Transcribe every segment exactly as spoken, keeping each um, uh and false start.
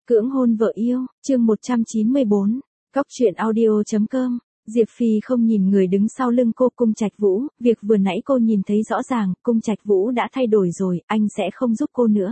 Cưỡng hôn vợ yêu, chương một trăm chín mươi bốn, Cóc truyện audio chấm com. Diệp Phi không nhìn người đứng sau lưng cô. Cung Trạch Vũ, việc vừa nãy cô nhìn thấy rõ ràng, Cung Trạch Vũ đã thay đổi rồi, anh sẽ không giúp cô nữa.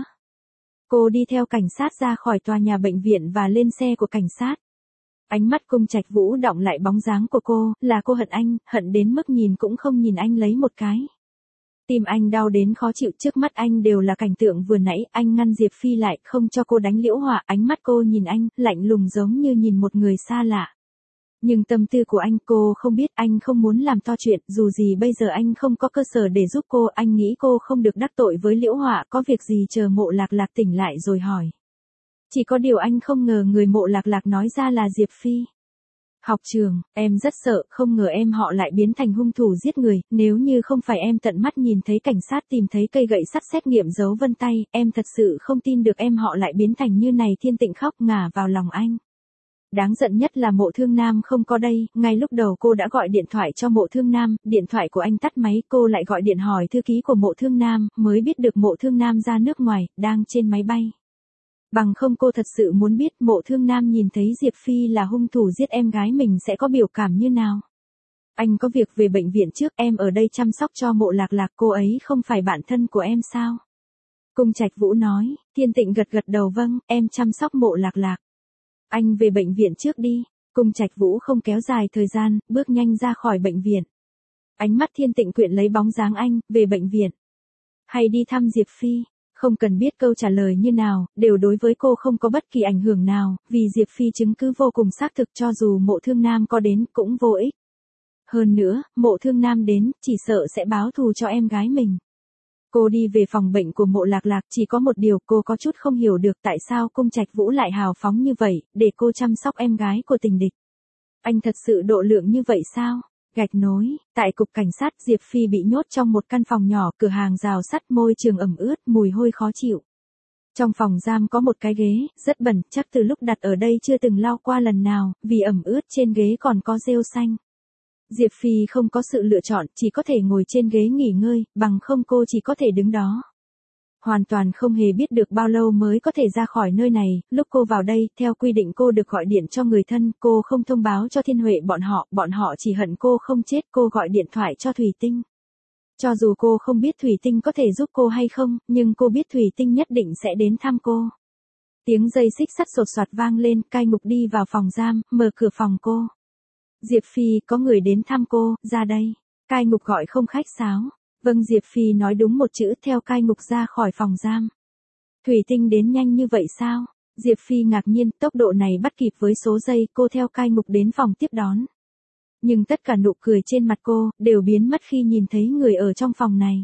Cô đi theo cảnh sát ra khỏi tòa nhà bệnh viện và lên xe của cảnh sát. Ánh mắt Cung Trạch Vũ đọng lại bóng dáng của cô, là cô hận anh, hận đến mức nhìn cũng không nhìn anh lấy một cái. Tim anh đau đến khó chịu, trước mắt anh đều là cảnh tượng vừa nãy. Anh ngăn Diệp Phi lại, không cho cô đánh Liễu Hỏa. Ánh mắt cô nhìn anh, lạnh lùng giống như nhìn một người xa lạ. Nhưng tâm tư của anh cô không biết, anh không muốn làm to chuyện, dù gì bây giờ anh không có cơ sở để giúp cô. Anh nghĩ cô không được đắc tội với Liễu Hỏa, có việc gì chờ Mộ Lạc Lạc tỉnh lại rồi hỏi. Chỉ có điều anh không ngờ người Mộ Lạc Lạc nói ra là Diệp Phi. Học trường, em rất sợ, không ngờ em họ lại biến thành hung thủ giết người. Nếu như không phải em tận mắt nhìn thấy cảnh sát tìm thấy cây gậy sắt xét nghiệm dấu vân tay, em thật sự không tin được em họ lại biến thành như này. Thiên Tịnh khóc ngả vào lòng anh. Đáng giận nhất là Mộ Thương Nam không có đây. Ngay lúc đầu cô đã gọi điện thoại cho Mộ Thương Nam, điện thoại của anh tắt máy, cô lại gọi điện hỏi thư ký của Mộ Thương Nam, mới biết được Mộ Thương Nam ra nước ngoài, đang trên máy bay. Bằng không cô thật sự muốn biết Mộ Thương Nam nhìn thấy Diệp Phi là hung thủ giết em gái mình sẽ có biểu cảm như nào. Anh có việc về bệnh viện trước, em ở đây chăm sóc cho Mộ Lạc Lạc, cô ấy không phải bạn thân của em sao? Cung Trạch Vũ nói. Thiên Tịnh gật gật đầu, vâng, em chăm sóc Mộ Lạc Lạc. Anh về bệnh viện trước đi. Cung Trạch Vũ không kéo dài thời gian, bước nhanh ra khỏi bệnh viện. Ánh mắt Thiên Tịnh quyện lấy bóng dáng anh, về bệnh viện. Hay đi thăm Diệp Phi? Không cần biết câu trả lời như nào, đều đối với cô không có bất kỳ ảnh hưởng nào, vì Diệp Phi chứng cứ vô cùng xác thực, cho dù Mộ Thương Nam có đến cũng vô ích. Hơn nữa, Mộ Thương Nam đến, chỉ sợ sẽ báo thù cho em gái mình. Cô đi về phòng bệnh của Mộ Lạc Lạc, chỉ có một điều cô có chút không hiểu được, tại sao Cung Trạch Vũ lại hào phóng như vậy, để cô chăm sóc em gái của tình địch. Anh thật sự độ lượng như vậy sao? Gạch nối, tại cục cảnh sát, Diệp Phi bị nhốt trong một căn phòng nhỏ, cửa hàng rào sắt, môi trường ẩm ướt, mùi hôi khó chịu. Trong phòng giam có một cái ghế, rất bẩn, chắc từ lúc đặt ở đây chưa từng lau qua lần nào, vì ẩm ướt trên ghế còn có rêu xanh. Diệp Phi không có sự lựa chọn, chỉ có thể ngồi trên ghế nghỉ ngơi, bằng không cô chỉ có thể đứng đó. Hoàn toàn không hề biết được bao lâu mới có thể ra khỏi nơi này. Lúc cô vào đây, theo quy định cô được gọi điện cho người thân, cô không thông báo cho Thiên Huệ bọn họ, bọn họ chỉ hận cô không chết. Cô gọi điện thoại cho Thủy Tinh. Cho dù cô không biết Thủy Tinh có thể giúp cô hay không, nhưng cô biết Thủy Tinh nhất định sẽ đến thăm cô. Tiếng dây xích sắt sột soạt vang lên, cai ngục đi vào phòng giam, mở cửa phòng cô. Diệp Phi, có người đến thăm cô, ra đây. Cai ngục gọi không khách sáo. Vâng, Diệp Phi nói đúng một chữ, theo cai ngục ra khỏi phòng giam. Thủy Tinh đến nhanh như vậy sao? Diệp Phi ngạc nhiên, tốc độ này bắt kịp với số giây. Cô theo cai ngục đến phòng tiếp đón. Nhưng tất cả nụ cười trên mặt cô, đều biến mất khi nhìn thấy người ở trong phòng này.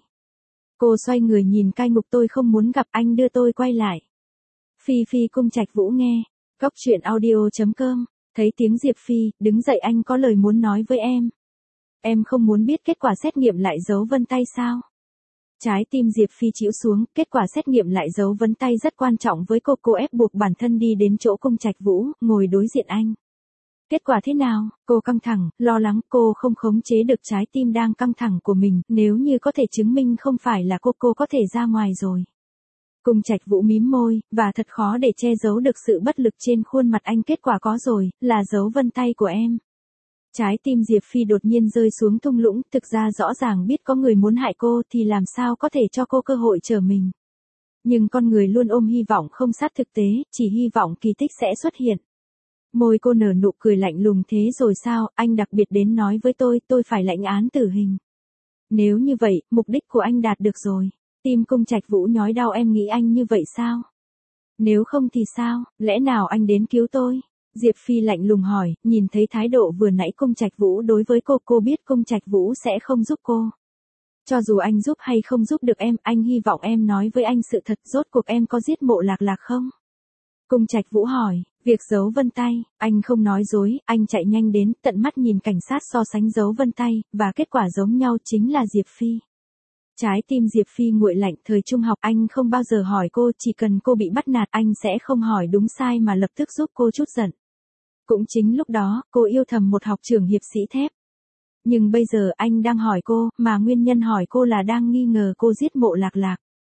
Cô xoay người nhìn cai ngục, tôi không muốn gặp anh, đưa tôi quay lại. Phi Phi. Cung Trạch Vũ nghe. Cóc truyện audio chấm com. Thấy tiếng Diệp Phi, đứng dậy, anh có lời muốn nói với em. Em không muốn biết kết quả xét nghiệm lại dấu vân tay sao? Trái tim Diệp Phi chĩu xuống, kết quả xét nghiệm lại dấu vân tay rất quan trọng với cô. Cô ép buộc bản thân đi đến chỗ Cung Trạch Vũ, ngồi đối diện anh. Kết quả thế nào? Cô căng thẳng, lo lắng, cô không khống chế được trái tim đang căng thẳng của mình. Nếu như có thể chứng minh không phải là cô, cô có thể ra ngoài rồi. Cung Trạch Vũ mím môi, và thật khó để che giấu được sự bất lực trên khuôn mặt anh. Kết quả có rồi, là dấu vân tay của em. Trái tim Diệp Phi đột nhiên rơi xuống thung lũng, thực ra rõ ràng biết có người muốn hại cô thì làm sao có thể cho cô cơ hội trở mình. Nhưng con người luôn ôm hy vọng không sát thực tế, chỉ hy vọng kỳ tích sẽ xuất hiện. Môi cô nở nụ cười lạnh lùng, thế rồi sao, anh đặc biệt đến nói với tôi, tôi phải lãnh án tử hình. Nếu như vậy, mục đích của anh đạt được rồi. Tim Cung Trạch Vũ nhói đau, em nghĩ anh như vậy sao? Nếu không thì sao, lẽ nào anh đến cứu tôi? Diệp Phi lạnh lùng hỏi, nhìn thấy thái độ vừa nãy Cung Trạch Vũ đối với cô, cô biết Cung Trạch Vũ sẽ không giúp cô. Cho dù anh giúp hay không giúp được em, anh hy vọng em nói với anh sự thật, rốt cuộc em có giết Mộ Lạc Lạc không? Cung Trạch Vũ hỏi, việc dấu vân tay, anh không nói dối, anh chạy nhanh đến, tận mắt nhìn cảnh sát so sánh dấu vân tay, và kết quả giống nhau, chính là Diệp Phi. Trái tim Diệp Phi nguội lạnh, thời trung học anh không bao giờ hỏi cô, chỉ cần cô bị bắt nạt anh sẽ không hỏi đúng sai mà lập tức giúp cô trút giận. Cũng chính lúc đó, cô yêu thầm một học trưởng hiệp sĩ thép. Nhưng bây giờ anh đang hỏi cô, mà nguyên nhân hỏi cô là đang nghi ngờ cô giết Mộ Lạc Lạc.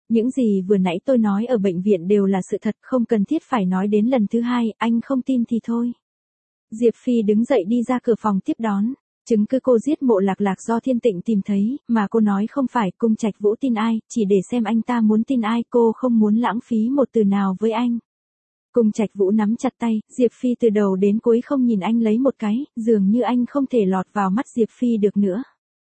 Những gì vừa nãy tôi nói ở bệnh viện đều là sự thật, không cần thiết phải nói đến lần thứ hai, anh không tin thì thôi. Diệp Phi đứng dậy đi ra cửa phòng tiếp đón. Chứng cứ cô giết Mộ Lạc Lạc do Thiên Tịnh tìm thấy, mà cô nói không phải. Cung Trạch Vũ tin ai, chỉ để xem anh ta muốn tin ai, cô không muốn lãng phí một từ nào với anh. Cung Trạch Vũ nắm chặt tay, Diệp Phi từ đầu đến cuối không nhìn anh lấy một cái, dường như anh không thể lọt vào mắt Diệp Phi được nữa.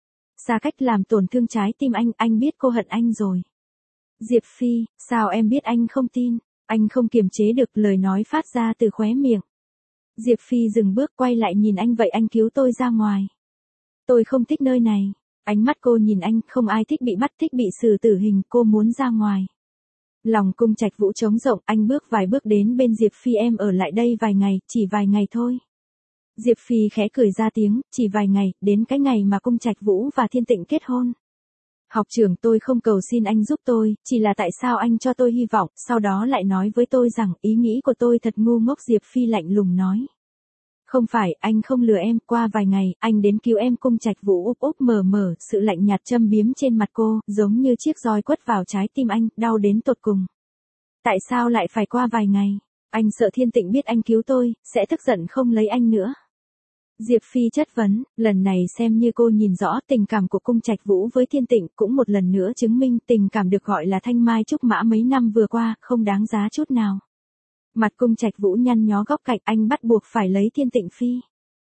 Xa cách làm tổn thương trái tim anh, anh biết cô hận anh rồi. Diệp Phi, sao em biết anh không tin? Anh không kiềm chế được lời nói phát ra từ khóe miệng. Diệp Phi dừng bước quay lại nhìn anh, vậy anh cứu tôi ra ngoài. Tôi không thích nơi này. Ánh mắt cô nhìn anh, không ai thích bị bắt, thích bị xử tử hình, cô muốn ra ngoài. Lòng Cung Trạch Vũ trống rộng, anh bước vài bước đến bên Diệp Phi, em ở lại đây vài ngày, chỉ vài ngày thôi. Diệp Phi khẽ cười ra tiếng, chỉ vài ngày, đến cái ngày mà Cung Trạch Vũ và Thiên Tịnh kết hôn. Học trưởng, tôi không cầu xin anh giúp tôi, chỉ là tại sao anh cho tôi hy vọng, sau đó lại nói với tôi rằng ý nghĩ của tôi thật ngu ngốc. Diệp Phi lạnh lùng nói. Không phải, anh không lừa em, qua vài ngày, anh đến cứu em. Cung Trạch Vũ úp úp mở mở, sự lạnh nhạt châm biếm trên mặt cô, giống như chiếc roi quất vào trái tim anh, đau đến tột cùng. Tại sao lại phải qua vài ngày? Anh sợ Thiên Tịnh biết anh cứu tôi, sẽ tức giận không lấy anh nữa. Diệp Phi chất vấn, lần này xem như cô nhìn rõ tình cảm của Cung Trạch Vũ với Thiên Tịnh, cũng một lần nữa chứng minh tình cảm được gọi là thanh mai trúc mã mấy năm vừa qua, không đáng giá chút nào. Mặt Cung Trạch Vũ nhăn nhó góc cạnh, anh bắt buộc phải lấy Thiên Tịnh Phi.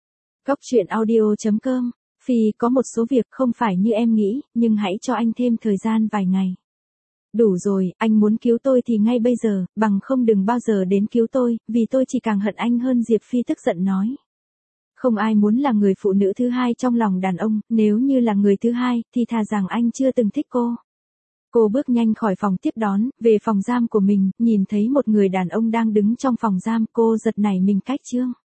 Góc truyện audio chấm com, Phi có một số việc không phải như em nghĩ, nhưng hãy cho anh thêm thời gian vài ngày. Đủ rồi, anh muốn cứu tôi thì ngay bây giờ, bằng không đừng bao giờ đến cứu tôi, vì tôi chỉ càng hận anh hơn. Diệp Phi tức giận nói. Không ai muốn là người phụ nữ thứ hai trong lòng đàn ông, nếu như là người thứ hai, thì thà rằng anh chưa từng thích cô. Cô bước nhanh khỏi phòng tiếp đón, về phòng giam của mình, nhìn thấy một người đàn ông đang đứng trong phòng giam, cô giật nảy mình cách chương.